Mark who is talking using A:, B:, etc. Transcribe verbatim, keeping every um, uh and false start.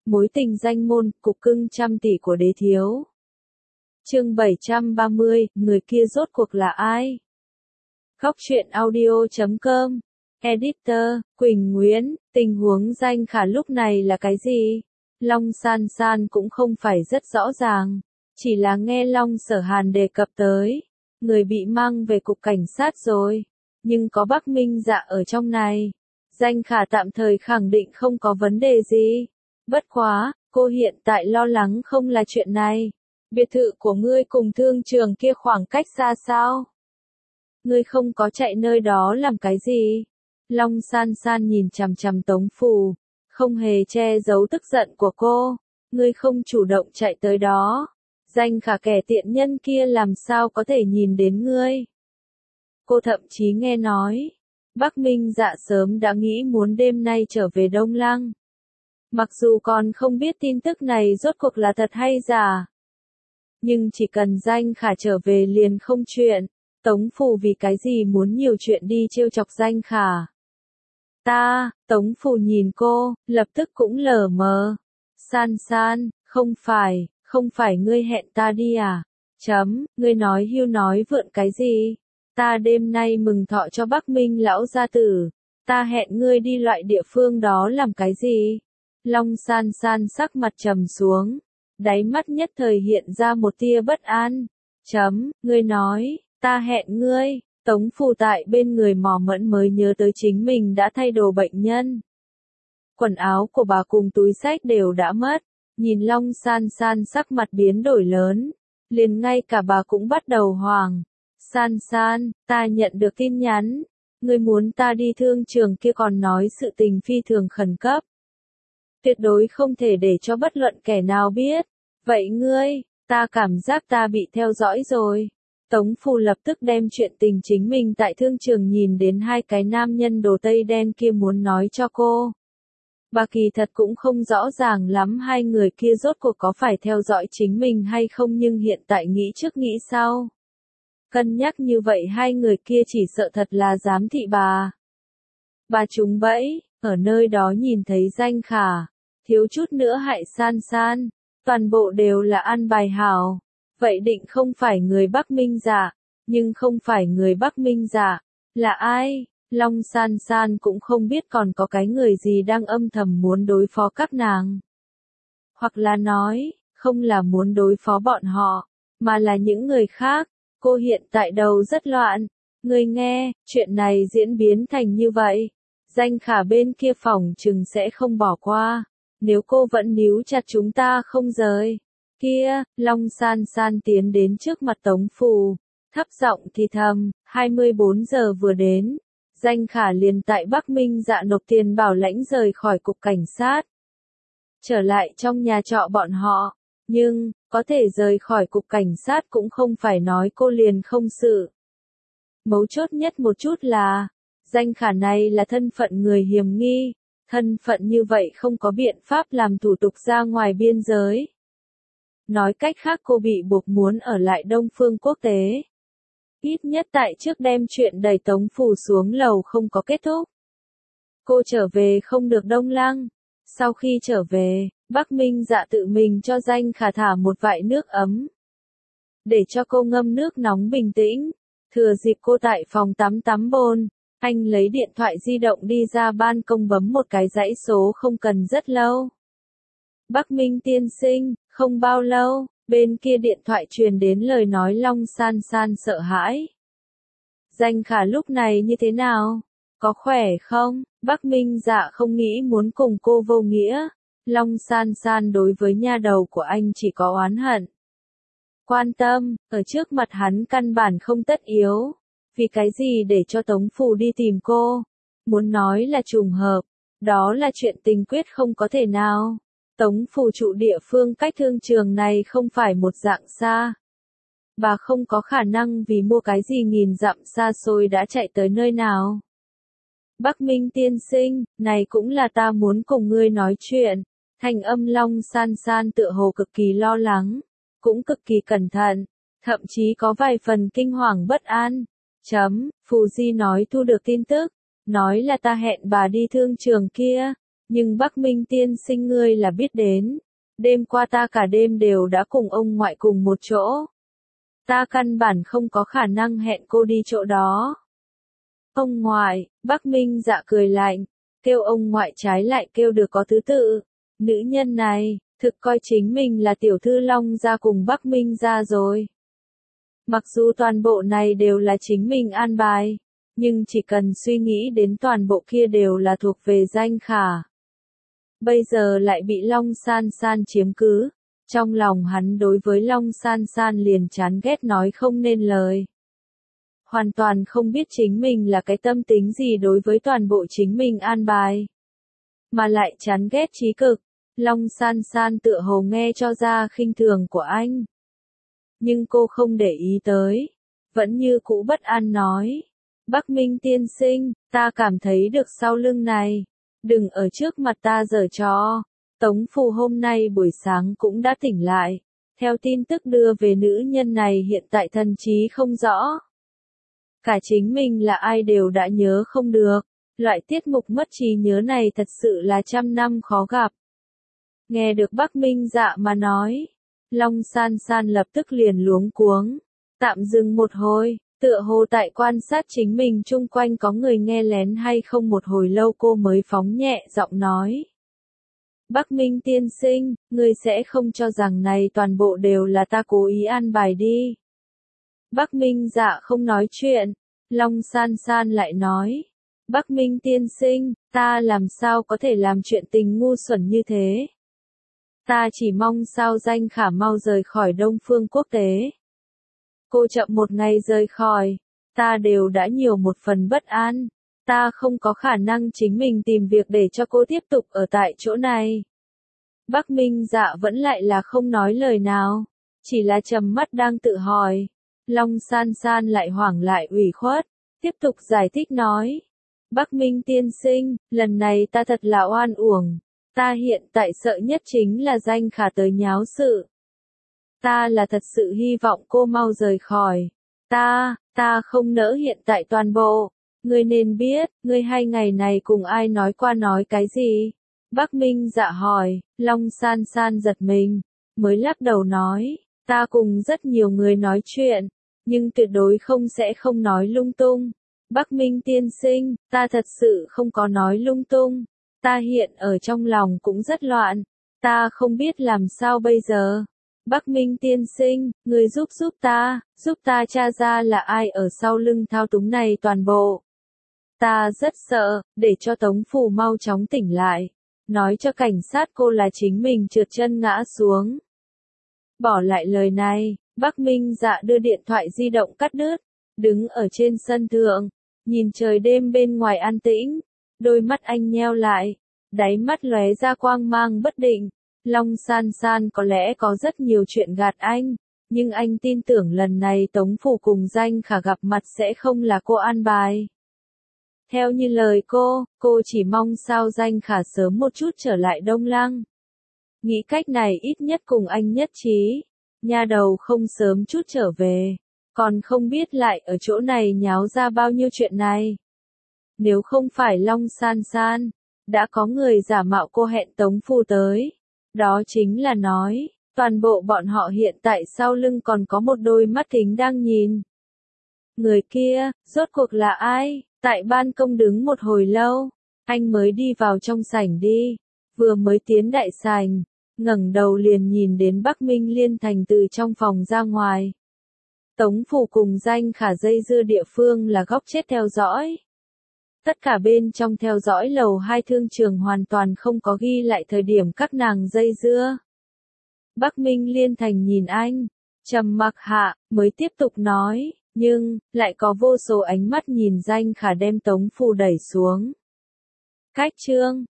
A: Mối tình danh môn, cục cưng trăm tỷ của đế thiếu. Chương bảy trăm ba mươi, người kia rốt cuộc là ai? Góc truyện audio chấm com. Editor, Quỳnh Nguyễn, tình huống Danh Khả lúc này là cái gì? Long San San cũng không phải rất rõ ràng. Chỉ là nghe Long Sở Hàn đề cập tới. Người bị mang về cục cảnh sát rồi. Nhưng có Bắc Minh Dạ ở trong này. Danh Khả tạm thời khẳng định không có vấn đề gì. Bất quá, cô hiện tại lo lắng không là chuyện này. Biệt thự của ngươi cùng thương trường kia khoảng cách xa sao? Ngươi không có chạy nơi đó làm cái gì? Long San San nhìn chằm chằm Tống Phù, không hề che giấu tức giận của cô. Ngươi không chủ động chạy tới đó. Danh Khả kẻ tiện nhân kia làm sao có thể nhìn đến ngươi? Cô thậm chí nghe nói, Bắc Minh Dạ sớm đã nghĩ muốn đêm nay trở về Đông Lăng. Mặc dù còn không biết tin tức này rốt cuộc là thật hay giả. Nhưng chỉ cần Danh Khả trở về liền không chuyện. Tống Phù vì cái gì muốn nhiều chuyện đi trêu chọc Danh Khả? Ta, Tống Phù nhìn cô, lập tức cũng lờ mờ. San San, không phải, không phải ngươi hẹn ta đi à? Chấm, ngươi nói hưu nói vượn cái gì? Ta đêm nay mừng thọ cho Bắc Minh lão gia tử. Ta hẹn ngươi đi loại địa phương đó làm cái gì? Long San San sắc mặt trầm xuống. Đáy mắt nhất thời hiện ra một tia bất an. Chấm, ngươi nói, ta hẹn ngươi. Tống Phù tại bên người mò mẫn mới nhớ tới chính mình đã thay đồ bệnh nhân. Quần áo của bà cùng túi xách đều đã mất. Nhìn Long San San sắc mặt biến đổi lớn. Liền ngay cả bà cũng bắt đầu hoảng. San San, ta nhận được tin nhắn. Ngươi muốn ta đi thương trường kia còn nói sự tình phi thường khẩn cấp. Tuyệt đối không thể để cho bất luận kẻ nào biết. Vậy ngươi, ta cảm giác ta bị theo dõi rồi. Tống Phù lập tức đem chuyện tình chính mình tại thương trường nhìn đến hai cái nam nhân đồ tây đen kia muốn nói cho cô. Bà kỳ thật cũng không rõ ràng lắm hai người kia rốt cuộc có phải theo dõi chính mình hay không, nhưng hiện tại nghĩ trước nghĩ sau. Cân nhắc như vậy hai người kia chỉ sợ thật là giám thị bà. Bà trúng bẫy, ở nơi đó nhìn thấy Danh Khả, thiếu chút nữa hại San San, toàn bộ đều là ăn bài hảo. Vậy định không phải người Bắc Minh Dạ, nhưng không phải người Bắc Minh Dạ, là ai? Long San San cũng không biết còn có cái người gì đang âm thầm muốn đối phó các nàng. Hoặc là nói, không là muốn đối phó bọn họ, mà là những người khác. Cô hiện tại đầu rất loạn. Người nghe, chuyện này diễn biến thành như vậy. Danh Khả bên kia phòng chừng sẽ không bỏ qua. Nếu cô vẫn níu chặt chúng ta không rời. Kia, Long San San tiến đến trước mặt Tống Phù. Thấp giọng thì thầm, hai mươi bốn giờ vừa đến. Danh Khả liền tại Bắc Minh Dạ nộp tiền bảo lãnh rời khỏi cục cảnh sát. Trở lại trong nhà trọ bọn họ. Nhưng, có thể rời khỏi cục cảnh sát cũng không phải nói cô liền không sự. Mấu chốt nhất một chút là, Danh Khả này là thân phận người hiểm nghi. Thân phận như vậy không có biện pháp làm thủ tục ra ngoài biên giới. Nói cách khác cô bị buộc muốn ở lại Đông Phương Quốc tế. Ít nhất tại trước đem chuyện đẩy Tống Phù xuống lầu không có kết thúc. Cô trở về không được Đông Lăng. Sau khi trở về, Bắc Minh Dạ tự mình cho Danh Khả thả một vại nước ấm. Để cho cô ngâm nước nóng bình tĩnh. Thừa dịp cô tại phòng tắm tắm bồn, anh lấy điện thoại di động đi ra ban công bấm một cái dãy số không cần rất lâu. Bắc Minh tiên sinh, không bao lâu, bên kia điện thoại truyền đến lời nói Long San San sợ hãi. Danh Khả lúc này như thế nào? Có khỏe không? Bắc Minh Dạ không nghĩ muốn cùng cô vô nghĩa. Long San San đối với nha đầu của anh chỉ có oán hận. Quan tâm, ở trước mặt hắn căn bản không tất yếu. Vì cái gì để cho Tống Phù đi tìm cô? Muốn nói là trùng hợp. Đó là chuyện tình quyết không có thể nào. Tống Phù trụ địa phương cách thương trường này không phải một dạng xa. Bà không có khả năng vì mua cái gì nghìn dặm xa xôi đã chạy tới nơi nào. Bắc Minh tiên sinh, này cũng là ta muốn cùng ngươi nói chuyện. Thanh âm Long San San tựa hồ cực kỳ lo lắng, cũng cực kỳ cẩn thận, thậm chí có vài phần kinh hoàng bất an. Chấm, Phù Di nói thu được tin tức, nói là ta hẹn bà đi thương trường kia. Nhưng Bắc Minh tiên sinh ngươi là biết đến. Đêm qua ta cả đêm đều đã cùng ông ngoại cùng một chỗ. Ta căn bản không có khả năng hẹn cô đi chỗ đó. Ông ngoại, Bắc Minh Dạ cười lạnh, kêu ông ngoại trái lại kêu được có thứ tự. Nữ nhân này, thực coi chính mình là tiểu thư Long gia cùng Bắc Minh gia rồi. Mặc dù toàn bộ này đều là chính mình an bài, nhưng chỉ cần suy nghĩ đến toàn bộ kia đều là thuộc về Danh Khả. Bây giờ lại bị Long San San chiếm cứ, trong lòng hắn đối với Long San San liền chán ghét nói không nên lời. Hoàn toàn không biết chính mình là cái tâm tính gì đối với toàn bộ chính mình an bài. Mà lại chán ghét chí cực, Long San San tựa hồ nghe cho ra khinh thường của anh. Nhưng cô không để ý tới, vẫn như cũ bất an nói. Bắc Minh tiên sinh, ta cảm thấy được sau lưng này. Đừng ở trước mặt ta giở trò. Tống Phù hôm nay buổi sáng cũng đã tỉnh lại. Theo tin tức đưa về nữ nhân này hiện tại thần trí không rõ. Cả chính mình là ai đều đã nhớ không được. Loại tiết mục mất trí nhớ này thật sự là trăm năm khó gặp. Nghe được Bắc Minh Dạ mà nói. Long San San lập tức liền luống cuống. Tạm dừng một hồi. Tựa hồ tại quan sát chính mình chung quanh có người nghe lén hay không một hồi lâu cô mới phóng nhẹ giọng nói. Bắc Minh tiên sinh, ngươi sẽ không cho rằng này toàn bộ đều là ta cố ý an bài đi. Bắc Minh Dạ không nói chuyện, Long San San lại nói. Bắc Minh tiên sinh, ta làm sao có thể làm chuyện tình ngu xuẩn như thế. Ta chỉ mong sao Danh Khả mau rời khỏi Đông Phương quốc tế. Cô chậm một ngày rời khỏi, ta đều đã nhiều một phần bất an, ta không có khả năng chính mình tìm việc để cho cô tiếp tục ở tại chỗ này. Bắc Minh Dạ vẫn lại là không nói lời nào, chỉ là trầm mắt đang tự hỏi. Long San San lại hoảng lại ủy khuất, tiếp tục giải thích nói. Bắc Minh tiên sinh, lần này ta thật là oan uổng, ta hiện tại sợ nhất chính là Danh Khả tới nháo sự. Ta là thật sự hy vọng cô mau rời khỏi. Ta, ta không nỡ hiện tại toàn bộ. Ngươi nên biết, ngươi hai ngày này cùng ai nói qua nói cái gì? Bắc Minh Dạ hỏi, Long San San giật mình, mới lắc đầu nói, ta cùng rất nhiều người nói chuyện, nhưng tuyệt đối không sẽ không nói lung tung. Bắc Minh tiên sinh, ta thật sự không có nói lung tung. Ta hiện ở trong lòng cũng rất loạn. Ta không biết làm sao bây giờ. Bắc Minh tiên sinh, người giúp giúp ta, giúp ta tra ra là ai ở sau lưng thao túng này toàn bộ. Ta rất sợ, để cho Tống Phù mau chóng tỉnh lại. Nói cho cảnh sát cô là chính mình trượt chân ngã xuống. Bỏ lại lời này, Bắc Minh Dạ đưa điện thoại di động cắt đứt, đứng ở trên sân thượng, nhìn trời đêm bên ngoài an tĩnh, đôi mắt anh nheo lại, đáy mắt lóe ra quang mang bất định. Long San San có lẽ có rất nhiều chuyện gạt anh, nhưng anh tin tưởng lần này Tống Phù cùng Danh Khả gặp mặt sẽ không là cô an bài. Theo như lời cô, cô chỉ mong sao Danh Khả sớm một chút trở lại Đông Lăng. Nghĩ cách này ít nhất cùng anh nhất trí, nha đầu không sớm chút trở về, còn không biết lại ở chỗ này nháo ra bao nhiêu chuyện này. Nếu không phải Long San San, đã có người giả mạo cô hẹn Tống Phù tới. Đó chính là nói, toàn bộ bọn họ hiện tại sau lưng còn có một đôi mắt kính đang nhìn. Người kia, rốt cuộc là ai? Tại ban công đứng một hồi lâu, anh mới đi vào trong sảnh đi, vừa mới tiến đại sảnh, ngẩng đầu liền nhìn đến Bắc Minh Liên Thành từ trong phòng ra ngoài. Tống Phù cùng Danh Khả dây dưa địa phương là góc chết theo dõi. Tất cả bên trong theo dõi lầu hai thương trường hoàn toàn không có ghi lại thời điểm các nàng dây dưa. Bắc Minh Liên Thành nhìn anh, trầm mặc hạ, mới tiếp tục nói, nhưng, lại có vô số ánh mắt nhìn Danh Khả đem Tống Phù đẩy xuống. Cách chương